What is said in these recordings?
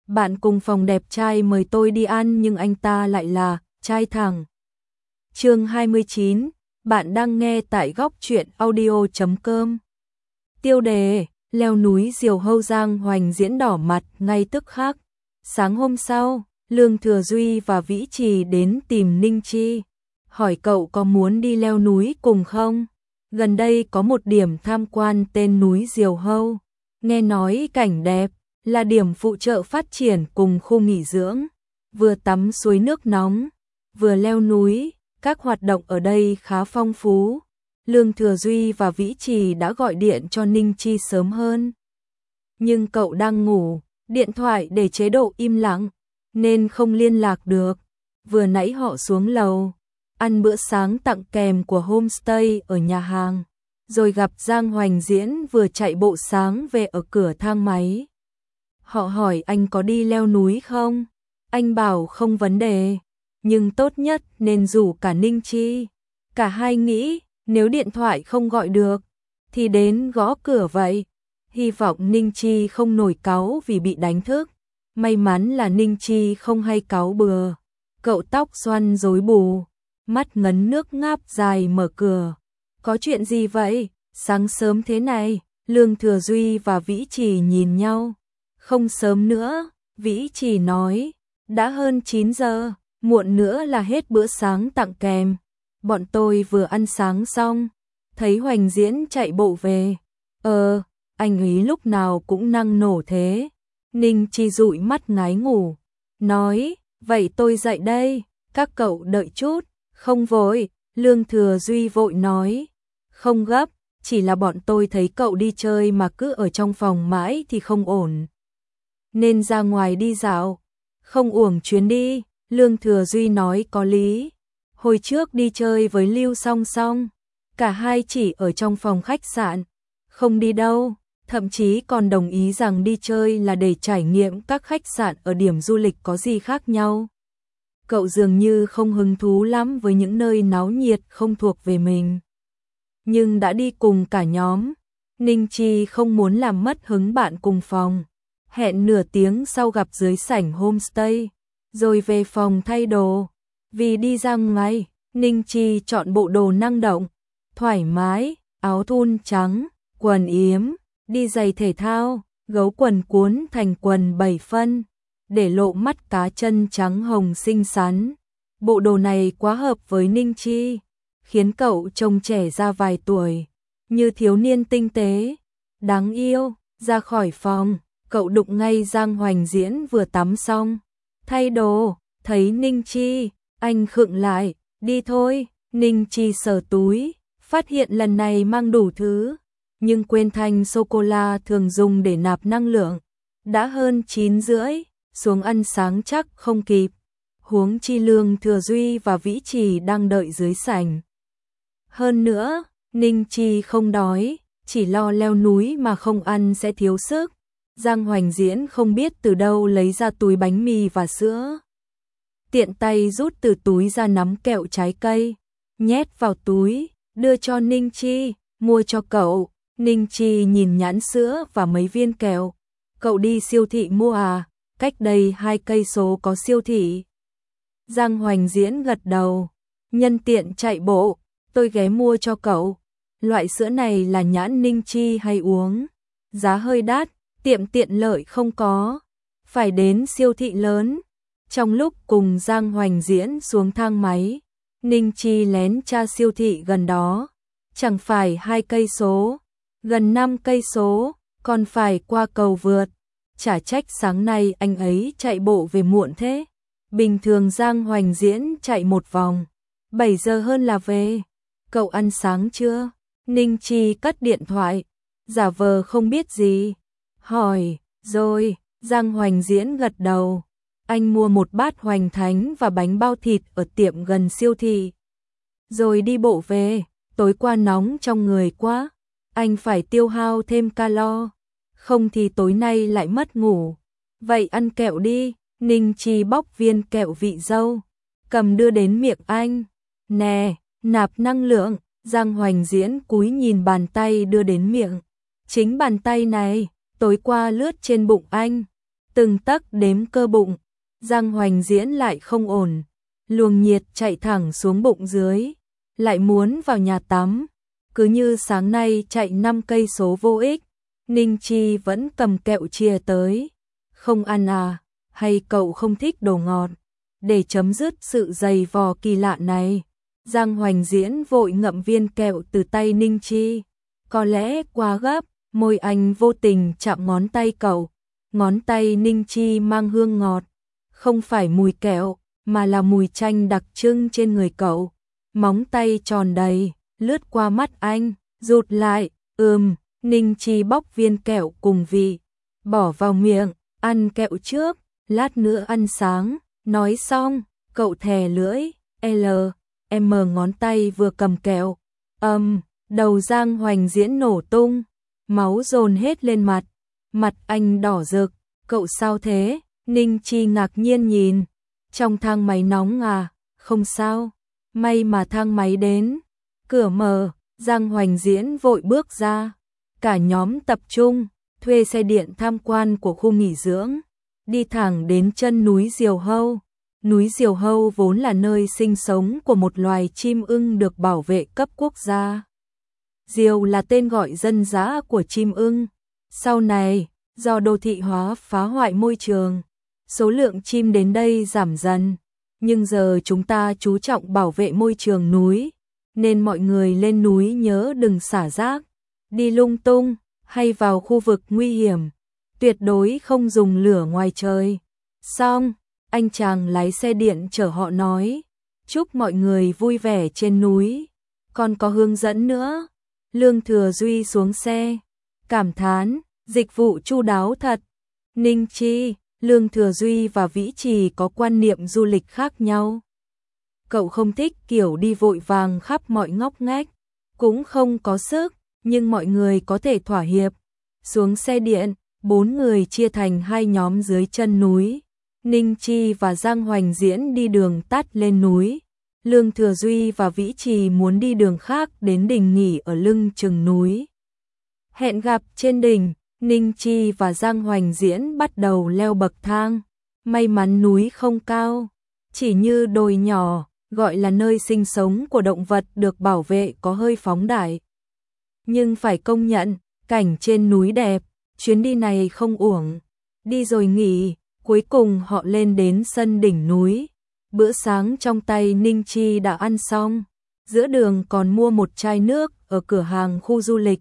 bạn cùng phòng đẹp trai mời tôi đi ăn nhưng anh ta lại là trai thẳng. Chương 29, bạn đang nghe tại góc truyện audio.com. Tiêu đề: leo núi Diều Hâu. Giang Hoành Diễn đỏ mặt ngay tức khắc. Sáng hôm sau, Lương Thừa Duy và Vĩ Trì đến tìm Ninh Chi, hỏi cậu có muốn đi leo núi cùng không? Gần đây có một điểm tham quan tên núi Diều Hâu, nghe nói cảnh đẹp, là điểm phụ trợ phát triển cùng khu nghỉ dưỡng, vừa tắm suối nước nóng, vừa leo núi, các hoạt động ở đây khá phong phú. Lương Thừa Duy và Vĩ Trì đã gọi điện cho Ninh Chi sớm hơn, nhưng cậu đang ngủ, điện thoại để chế độ im lặng, nên không liên lạc được. Vừa nãy họ xuống lầu, ăn bữa sáng tặng kèm của homestay ở nhà hàng, rồi gặp Giang Hoành Diễn vừa chạy bộ sáng về ở cửa thang máy. Họ hỏi anh có đi leo núi không? Anh bảo không vấn đề, nhưng tốt nhất nên rủ cả Ninh Chi. Cả hai nghĩ, nếu điện thoại không gọi được, thì đến gõ cửa vậy. Hy vọng Ninh Chi không nổi cáu vì bị đánh thức. May mắn là Ninh Chi không hay cáu bừa. Cậu tóc xoăn rối bù, mắt ngấn nước ngáp dài mở cửa. Có chuyện gì vậy? Sáng sớm thế này. Lương Thừa Duy và Vĩ Trì nhìn nhau. Không sớm nữa, Vĩ Trì nói. Đã hơn 9 giờ, muộn nữa là hết bữa sáng tặng kèm. Bọn tôi vừa ăn sáng xong, thấy Hoành Diễn chạy bộ về. Anh ấy lúc nào cũng năng nổ thế. Ninh Chi dụi mắt ngái ngủ, nói, vậy tôi dậy đây, các cậu đợi chút. Không vội, Lương Thừa Duy vội nói, không gấp, chỉ là bọn tôi thấy cậu đi chơi mà cứ ở trong phòng mãi thì không ổn, nên ra ngoài đi dạo, không uổng chuyến đi. Lương Thừa Duy nói có lý. Hồi trước đi chơi với Lưu Song Song, cả hai chỉ ở trong phòng khách sạn, không đi đâu, thậm chí còn đồng ý rằng đi chơi là để trải nghiệm các khách sạn ở điểm du lịch có gì khác nhau. Cậu dường như không hứng thú lắm với những nơi náo nhiệt không thuộc về mình. Nhưng đã đi cùng cả nhóm, Ninh Chi không muốn làm mất hứng bạn cùng phòng. Hẹn nửa tiếng sau gặp dưới sảnh homestay, rồi về phòng thay đồ. Vì đi ra ngoài, Ninh Chi chọn bộ đồ năng động, thoải mái, áo thun trắng, quần yếm, đi giày thể thao, gấu quần cuốn thành quần 7 phân, để lộ mắt cá chân trắng hồng xinh xắn. Bộ đồ này quá hợp với Ninh Chi, khiến cậu trông trẻ ra vài tuổi, như thiếu niên tinh tế, đáng yêu. Ra khỏi phòng, cậu đụng ngay Giang Hoành Diễn vừa tắm xong, thay đồ, thấy Ninh Chi, anh khựng lại, đi thôi. Ninh Chi sờ túi, phát hiện lần này mang đủ thứ, nhưng quên thanh sô-cô-la thường dùng để nạp năng lượng. Đã hơn 9 rưỡi, xuống ăn sáng chắc không kịp. Huống chi Lương Thừa Duy và Vĩ Trì đang đợi dưới sảnh. Hơn nữa, Ninh Chi không đói, chỉ lo leo núi mà không ăn sẽ thiếu sức. Giang Hoành Diễn không biết từ đâu lấy ra túi bánh mì và sữa, tiện tay rút từ túi ra nắm kẹo trái cây, nhét vào túi, đưa cho Ninh Chi, mua cho cậu. Ninh Chi nhìn nhãn sữa và mấy viên kẹo. Cậu đi siêu thị mua à? Cách đây 2 cây số có siêu thị. Giang Hoành Diễn gật đầu. Nhân tiện chạy bộ, tôi ghé mua cho cậu. Loại sữa này là nhãn Ninh Chi hay uống. Giá hơi đắt, tiệm tiện lợi không có. Phải đến siêu thị lớn. Trong lúc cùng Giang Hoành Diễn xuống thang máy, Ninh Chi lén tra siêu thị gần đó. Chẳng phải 2 cây số, gần 5 cây số, còn phải qua cầu vượt. Chả trách sáng nay anh ấy chạy bộ về muộn thế. Bình thường Giang Hoành Diễn chạy một vòng 7 giờ hơn là về. Cậu ăn sáng chưa? Ninh Chi cất điện thoại, giả vờ không biết gì, hỏi. Rồi. Giang Hoành Diễn gật đầu. Anh mua một bát hoành thánh và bánh bao thịt ở tiệm gần siêu thị, rồi đi bộ về. Tối qua nóng trong người quá, anh phải tiêu hao thêm calo, không thì tối nay lại mất ngủ. Vậy ăn kẹo đi. Ninh Chi bóc viên kẹo vị dâu, cầm đưa đến miệng anh. Nè, nạp năng lượng. Giang Hoành Diễn cúi nhìn bàn tay đưa đến miệng. Chính bàn tay này, tối qua lướt trên bụng anh, từng tấc đếm cơ bụng. Giang Hoành Diễn lại không ổn, luồng nhiệt chạy thẳng xuống bụng dưới, lại muốn vào nhà tắm. Cứ như sáng nay chạy 5 cây số vô ích, Ninh Chi vẫn cầm kẹo chia tới. Không ăn à, hay cậu không thích đồ ngọt? Để chấm dứt sự dày vò kỳ lạ này, Giang Hoành Diễn vội ngậm viên kẹo từ tay Ninh Chi. Có lẽ quá gấp, môi anh vô tình chạm ngón tay cậu. Ngón tay Ninh Chi mang hương ngọt, không phải mùi kẹo, mà là mùi chanh đặc trưng trên người cậu. Móng tay tròn đầy, lướt qua mắt anh, rụt lại, Ninh Chi bóc viên kẹo cùng vị, bỏ vào miệng, ăn kẹo trước, lát nữa ăn sáng. Nói xong, cậu thè lưỡi, ngón tay vừa cầm kẹo. Đầu Giang Hoành Diễn nổ tung, máu dồn hết lên mặt. Mặt anh đỏ rực, cậu sao thế? Ninh Chi ngạc nhiên nhìn. Trong thang máy nóng à? Không sao, may mà thang máy đến. Cửa mở, Giang Hoành Diễn vội bước ra. Cả nhóm tập trung, thuê xe điện tham quan của khu nghỉ dưỡng, đi thẳng đến chân núi Diều Hâu. Núi Diều Hâu vốn là nơi sinh sống của một loài chim ưng được bảo vệ cấp quốc gia. Diều là tên gọi dân dã của chim ưng. Sau này, do đô thị hóa phá hoại môi trường, số lượng chim đến đây giảm dần. Nhưng giờ chúng ta chú trọng bảo vệ môi trường núi, nên mọi người lên núi nhớ đừng xả rác, đi lung tung, hay vào khu vực nguy hiểm. Tuyệt đối không dùng lửa ngoài trời. Xong, anh chàng lái xe điện chở họ nói, chúc mọi người vui vẻ trên núi. Còn có hướng dẫn nữa. Lương Thừa Duy xuống xe, cảm thán, dịch vụ chu đáo thật. Ninh Chi, Lương Thừa Duy và Vĩ Trì có quan niệm du lịch khác nhau. Cậu không thích kiểu đi vội vàng khắp mọi ngóc ngách, cũng không có sức, nhưng mọi người có thể thỏa hiệp. Xuống xe điện, 4 người chia thành 2 nhóm dưới chân núi. Ninh Chi và Giang Hoành Diễn đi đường tắt lên núi. Lương Thừa Duy và Vĩ Trì muốn đi đường khác đến đỉnh nghỉ ở lưng chừng núi. Hẹn gặp trên đỉnh, Ninh Chi và Giang Hoành Diễn bắt đầu leo bậc thang. May mắn núi không cao, chỉ như đồi nhỏ, gọi là nơi sinh sống của động vật được bảo vệ có hơi phóng đại. Nhưng phải công nhận, cảnh trên núi đẹp, chuyến đi này không uổng. Đi rồi nghỉ, cuối cùng họ lên đến sân đỉnh núi. Bữa sáng trong tay Ninh Chi đã ăn xong, giữa đường còn mua một chai nước ở cửa hàng khu du lịch.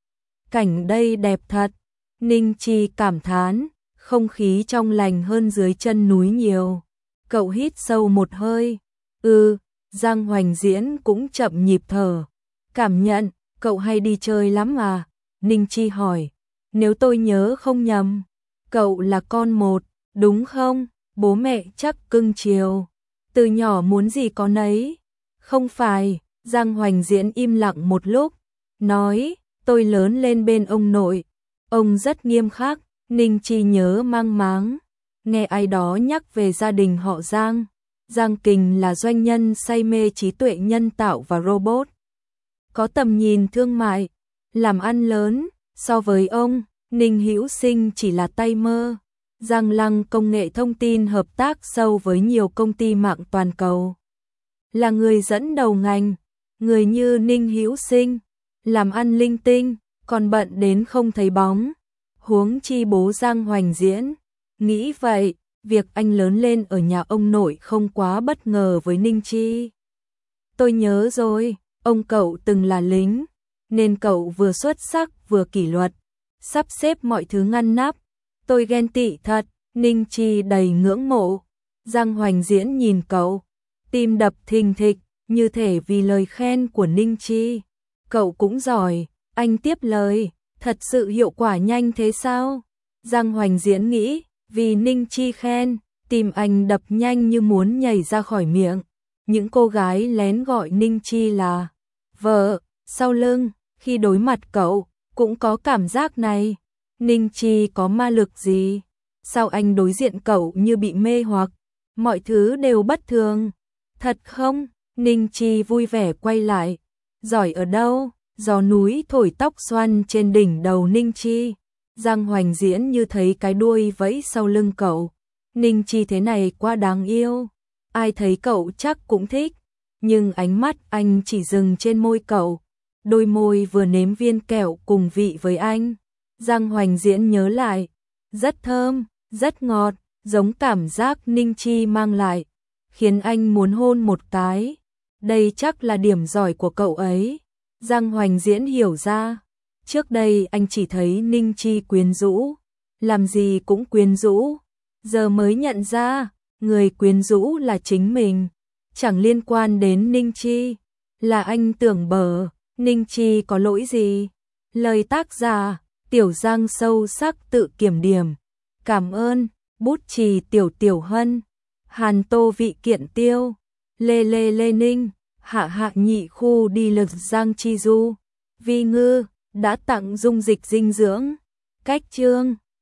Cảnh đây đẹp thật, Ninh Chi cảm thán, không khí trong lành hơn dưới chân núi nhiều. Cậu hít sâu một hơi, Giang Hoành Diễn cũng chậm nhịp thở. Cảm nhận, cậu hay đi chơi lắm à? Ninh Chi hỏi, nếu tôi nhớ không nhầm, cậu là con một, đúng không? Bố mẹ chắc cưng chiều, từ nhỏ muốn gì có nấy. Không phải, Giang Hoành Diễn im lặng một lúc, nói, tôi lớn lên bên ông nội, ông rất nghiêm khắc. Ninh Chi nhớ mang máng, nghe ai đó nhắc về gia đình họ Giang. Giang Kình là doanh nhân say mê trí tuệ nhân tạo và robot, có tầm nhìn thương mại, làm ăn lớn. So với ông, Ninh Hữu Sinh chỉ là tay mơ. Giang Lăng công nghệ thông tin hợp tác sâu với nhiều công ty mạng toàn cầu, là người dẫn đầu ngành. Người như Ninh Hữu Sinh, làm ăn linh tinh, còn bận đến không thấy bóng. Huống chi bố Giang Hoành Diễn. Nghĩ vậy, việc anh lớn lên ở nhà ông nội không quá bất ngờ với Ninh Chi. Tôi nhớ rồi, ông cậu từng là lính, nên cậu vừa xuất sắc vừa kỷ luật, sắp xếp mọi thứ ngăn nắp. Tôi ghen tị thật. Ninh Chi đầy ngưỡng mộ. Giang Hoành Diễn nhìn cậu, tim đập thình thịch, như thể vì lời khen của Ninh Chi. Cậu cũng giỏi. Anh tiếp lời, thật sự hiệu quả nhanh thế sao? Giang Hoành Diễn nghĩ, vì Ninh Chi khen, tim anh đập nhanh như muốn nhảy ra khỏi miệng. Những cô gái lén gọi Ninh Chi là vợ, sau lưng, khi đối mặt cậu, cũng có cảm giác này. Ninh Chi có ma lực gì? Sao anh đối diện cậu như bị mê hoặc? Mọi thứ đều bất thường. Thật không? Ninh Chi vui vẻ quay lại. Giỏi ở đâu? Gió núi thổi tóc xoăn trên đỉnh đầu Ninh Chi. Giang Hoành Diễn như thấy cái đuôi vẫy sau lưng cậu. Ninh Chi thế này quá đáng yêu. Ai thấy cậu chắc cũng thích. Nhưng ánh mắt anh chỉ dừng trên môi cậu. Đôi môi vừa nếm viên kẹo cùng vị với anh. Giang Hoành Diễn nhớ lại. Rất thơm, rất ngọt, giống cảm giác Ninh Chi mang lại. Khiến anh muốn hôn một cái. Đây chắc là điểm giỏi của cậu ấy. Giang Hoành Diễn hiểu ra. Trước đây anh chỉ thấy Ninh Chi quyến rũ. Làm gì cũng quyến rũ. Giờ mới nhận ra, người quyến rũ là chính mình. Chẳng liên quan đến Ninh Chi. Là anh tưởng bở, Ninh Chi có lỗi gì? Lời tác giả, Tiểu Giang sâu sắc tự kiểm điểm. Cảm ơn, bút chì Tiểu Tiểu Hân. Hàn Tô Vị Kiện Tiêu. Lê Lê Lê Ninh. Hạ Hạ Nhị Khu đi lực Giang Chi Du. Vi Ngư đã tặng dung dịch dinh dưỡng. Cách chương